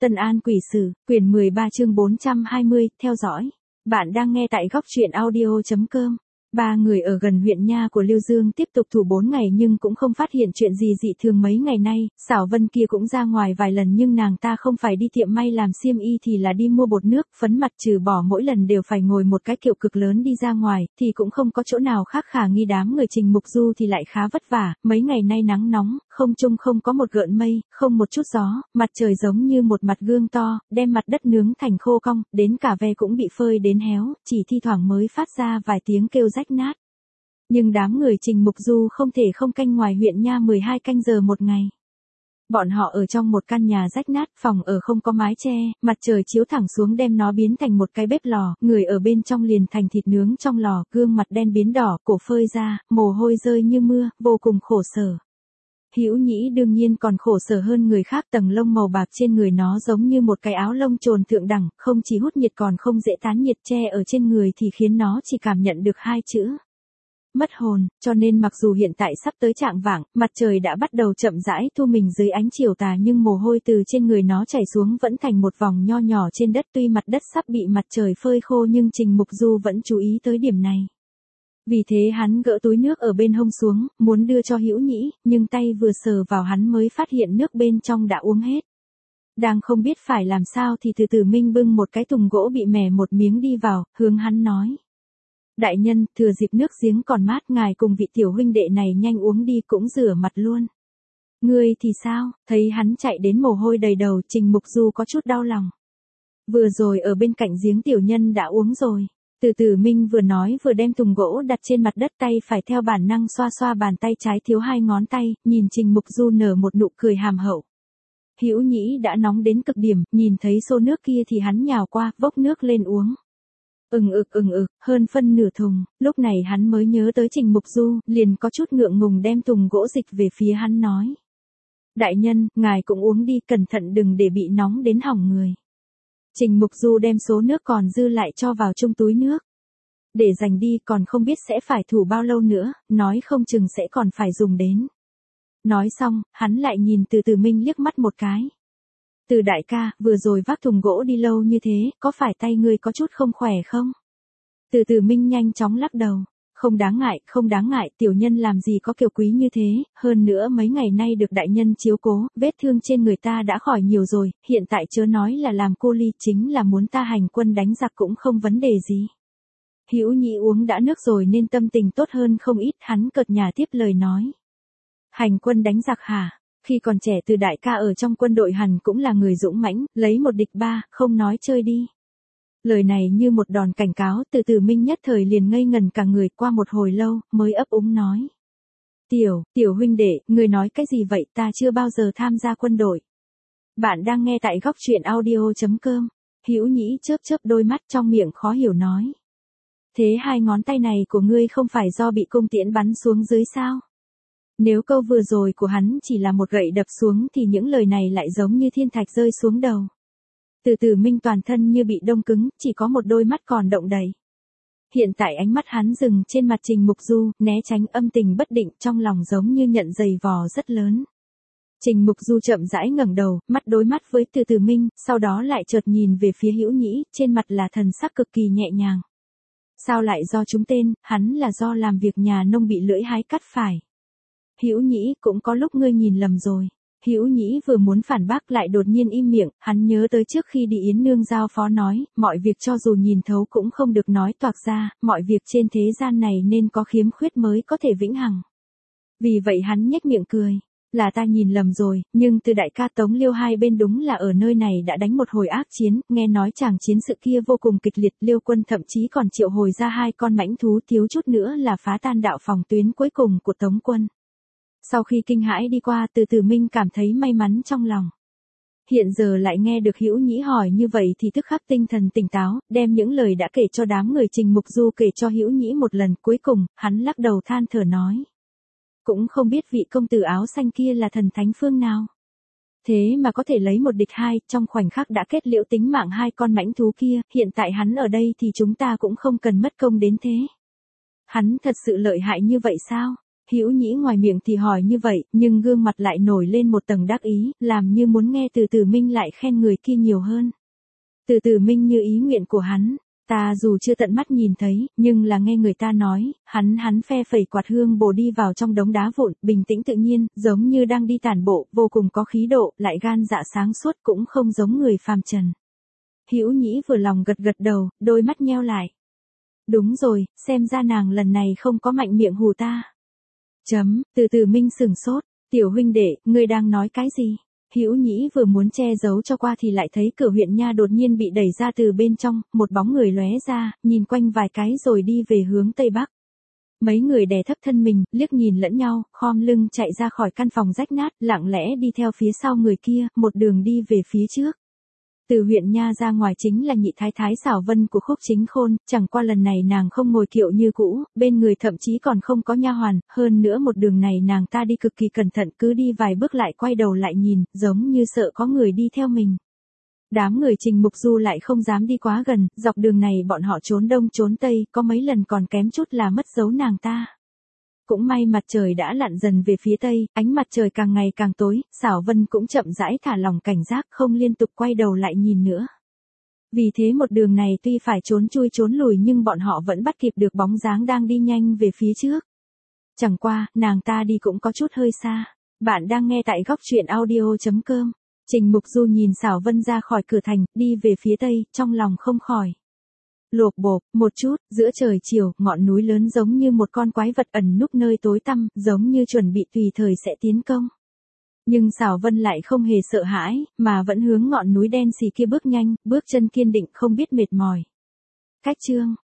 Tân An Quỷ Sử, quyển 13 chương 420, theo dõi. Bạn đang nghe tại góc truyện audio.com. Ba người ở gần huyện Nha của Lưu Dương tiếp tục thủ 4 ngày nhưng cũng không phát hiện chuyện gì dị thường mấy ngày nay. Xảo Vân kia cũng ra ngoài vài lần nhưng nàng ta không phải đi tiệm may làm xiêm y thì là đi mua bột nước, phấn mặt, trừ bỏ mỗi lần đều phải ngồi một cái kiệu cực lớn đi ra ngoài, thì cũng không có chỗ nào khác khả nghi. Đám người Trình Mục Du thì lại khá vất vả, mấy ngày nay nắng nóng, không trung không có một gợn mây, không một chút gió, mặt trời giống như một mặt gương to, đem mặt đất nướng thành khô cong, đến cả ve cũng bị phơi đến héo, chỉ thi thoảng mới phát ra vài tiếng kêu rách nát. Nhưng đám người Trình Mục Du không thể không canh ngoài huyện Nha 12 canh giờ một ngày. Bọn họ ở trong một căn nhà rách nát, phòng ở không có mái che, mặt trời chiếu thẳng xuống đem nó biến thành một cái bếp lò, người ở bên trong liền thành thịt nướng trong lò, gương mặt đen biến đỏ, cổ phơi ra, mồ hôi rơi như mưa, vô cùng khổ sở. Hữu Nhĩ đương nhiên còn khổ sở hơn người khác, tầng lông màu bạc trên người nó giống như một cái áo lông trồn thượng đẳng, không chỉ hút nhiệt còn không dễ tán nhiệt, che ở trên người thì khiến nó chỉ cảm nhận được hai chữ: mất hồn. Cho nên mặc dù hiện tại sắp tới chạng vạng, mặt trời đã bắt đầu chậm rãi thu mình dưới ánh chiều tà nhưng mồ hôi từ trên người nó chảy xuống vẫn thành một vòng nho nhỏ trên đất. Tuy mặt đất sắp bị mặt trời phơi khô nhưng Trình Mục Du vẫn chú ý tới điểm này. Vì thế hắn gỡ túi nước ở bên hông xuống, muốn đưa cho Hữu Nhĩ, nhưng tay vừa sờ vào hắn mới phát hiện nước bên trong đã uống hết. Đang không biết phải làm sao thì từ từ Minh bưng một cái thùng gỗ bị mẻ một miếng đi vào, hướng hắn nói: đại nhân, thừa dịp nước giếng còn mát, ngài cùng vị tiểu huynh đệ này nhanh uống đi, cũng rửa mặt luôn. Ngươi thì sao? Thấy hắn chạy đến mồ hôi đầy đầu, Trình Mục Du có chút đau lòng. Vừa rồi ở bên cạnh giếng tiểu nhân đã uống rồi. Từ từ Minh vừa nói vừa đem thùng gỗ đặt trên mặt đất, tay phải theo bản năng xoa xoa bàn tay trái thiếu hai ngón tay, nhìn Trình Mục Du nở một nụ cười hàm hậu. Hữu Nhĩ đã nóng đến cực điểm, nhìn thấy xô nước kia thì hắn nhào qua, vốc nước lên uống. Hơn phân nửa thùng. Lúc này hắn mới nhớ tới Trình Mục Du, liền có chút ngượng ngùng đem thùng gỗ dịch về phía hắn nói: đại nhân, ngài cũng uống đi, cẩn thận đừng để bị nóng đến hỏng người. Trình Mục Du đem số nước còn dư lại cho vào chung túi nước. Để dành đi, còn không biết sẽ phải thủ bao lâu nữa, nói không chừng sẽ còn phải dùng đến. Nói xong, hắn lại nhìn Từ Từ Minh liếc mắt một cái. Từ đại ca, vừa rồi vác thùng gỗ đi lâu như thế, có phải tay ngươi có chút không khỏe không? Từ Từ Minh nhanh chóng lắc đầu. Không đáng ngại, tiểu nhân làm gì có kiều quý như thế, hơn nữa mấy ngày nay được đại nhân chiếu cố, vết thương trên người ta đã khỏi nhiều rồi, hiện tại chớ nói là làm cô ly, chính là muốn ta hành quân đánh giặc cũng không vấn đề gì. Hữu Nhĩ uống đã nước rồi nên tâm tình tốt hơn không ít, hắn cợt nhả tiếp lời nói: hành quân đánh giặc hả? Khi còn trẻ Từ đại ca ở trong quân đội hẳn cũng là người dũng mãnh, lấy một địch ba, không nói chơi đi. Lời này như một đòn cảnh cáo, Từ Từ Minh nhất thời liền ngây ngần cả người, qua một hồi lâu, mới ấp úng nói: tiểu huynh đệ, người nói cái gì vậy, ta chưa bao giờ tham gia quân đội. Bạn đang nghe tại góc truyện audio.com. Hữu Nhĩ chớp đôi mắt, trong miệng khó hiểu nói: thế hai ngón tay này của ngươi không phải do bị cung tiễn bắn xuống dưới sao? Nếu câu vừa rồi của hắn chỉ là một gậy đập xuống thì những lời này lại giống như thiên thạch rơi xuống đầu. Từ Từ Minh toàn thân như bị đông cứng, chỉ có một đôi mắt còn động đậy. Hiện tại ánh mắt hắn dừng trên mặt Trình Mục Du, né tránh, âm tình bất định, trong lòng giống như nhận giày vò rất lớn. Trình Mục Du chậm rãi ngẩng đầu, mắt đối mắt với Từ Từ Minh, sau đó lại chợt nhìn về phía Hữu Nhĩ, trên mặt là thần sắc cực kỳ nhẹ nhàng. Sao lại do chúng tên, hắn là do làm việc nhà nông bị lưỡi hái cắt phải. Hữu Nhĩ, cũng có lúc ngươi nhìn lầm rồi. Hữu Nhĩ vừa muốn phản bác lại đột nhiên im miệng, hắn nhớ tới trước khi đi Yến Nương giao phó nói, mọi việc cho dù nhìn thấu cũng không được nói toạc ra, mọi việc trên thế gian này nên có khiếm khuyết mới có thể vĩnh hằng. Vì vậy hắn nhếch miệng cười: là ta nhìn lầm rồi, nhưng Từ đại ca Tống Liêu hai bên đúng là ở nơi này đã đánh một hồi ác chiến, nghe nói chàng chiến sự kia vô cùng kịch liệt, Liêu quân thậm chí còn triệu hồi ra 2 con mãnh thú, thiếu chút nữa là phá tan đạo phòng tuyến cuối cùng của Tống quân. Sau khi kinh hãi đi qua, Từ Từ Minh cảm thấy may mắn trong lòng. Hiện giờ lại nghe được Hữu Nhĩ hỏi như vậy thì tức khắc tinh thần tỉnh táo, đem những lời đã kể cho đám người Trình Mục Du kể cho Hữu Nhĩ một lần, cuối cùng, hắn lắc đầu than thở nói: cũng không biết vị công tử áo xanh kia là thần thánh phương nào. Thế mà có thể lấy một địch hai, trong khoảnh khắc đã kết liễu tính mạng 2 con mãnh thú kia, hiện tại hắn ở đây thì chúng ta cũng không cần mất công đến thế. Hắn thật sự lợi hại như vậy sao? Hữu Nhĩ ngoài miệng thì hỏi như vậy, nhưng gương mặt lại nổi lên một tầng đắc ý, làm như muốn nghe Từ Từ Minh lại khen người kia nhiều hơn. Từ Từ Minh như ý nguyện của hắn, ta dù chưa tận mắt nhìn thấy, nhưng là nghe người ta nói, hắn phe phẩy quạt hương bồ đi vào trong đống đá vụn, bình tĩnh tự nhiên, giống như đang đi tản bộ, vô cùng có khí độ, lại gan dạ sáng suốt cũng không giống người phàm trần. Hữu Nhĩ vừa lòng gật gật đầu, đôi mắt nheo lại. Đúng rồi, xem ra nàng lần này không có mạnh miệng hù ta. Từ Từ Minh sửng sốt, tiểu huynh đệ, ngươi đang nói cái gì? Hữu Nhĩ vừa muốn che giấu cho qua thì lại thấy cửa huyện nha đột nhiên bị đẩy ra từ bên trong, một bóng người lóe ra, nhìn quanh vài cái rồi đi về hướng tây bắc. Mấy người đè thấp thân mình, liếc nhìn lẫn nhau, khom lưng chạy ra khỏi căn phòng rách nát, lặng lẽ đi theo phía sau người kia, một đường đi về phía trước. Từ huyện nha ra ngoài chính là nhị thái thái Xảo Vân của Khúc Chính Khôn, chẳng qua lần này nàng không ngồi kiệu như cũ, bên người thậm chí còn không có nha hoàn, hơn nữa một đường này nàng ta đi cực kỳ cẩn thận, cứ đi vài bước lại quay đầu lại nhìn, giống như sợ có người đi theo mình. Đám người Trình Mục Du lại không dám đi quá gần, dọc đường này bọn họ trốn đông trốn tây, có mấy lần còn kém chút là mất dấu nàng ta. Cũng may mặt trời đã lặn dần về phía tây, ánh mặt trời càng ngày càng tối, Xảo Vân cũng chậm rãi thả lỏng cảnh giác, không liên tục quay đầu lại nhìn nữa. Vì thế một đường này tuy phải trốn chui trốn lùi nhưng bọn họ vẫn bắt kịp được bóng dáng đang đi nhanh về phía trước. Chẳng qua, nàng ta đi cũng có chút hơi xa. Bạn đang nghe tại góc truyện audio.com. Trình Mục Du nhìn Xảo Vân ra khỏi cửa thành, đi về phía tây, trong lòng không khỏi lộp bộp, một chút, giữa trời chiều, ngọn núi lớn giống như một con quái vật ẩn núp nơi tối tăm, giống như chuẩn bị tùy thời sẽ tiến công. Nhưng Xảo Vân lại không hề sợ hãi, mà vẫn hướng ngọn núi đen xì kia bước nhanh, bước chân kiên định không biết mệt mỏi. Cách chương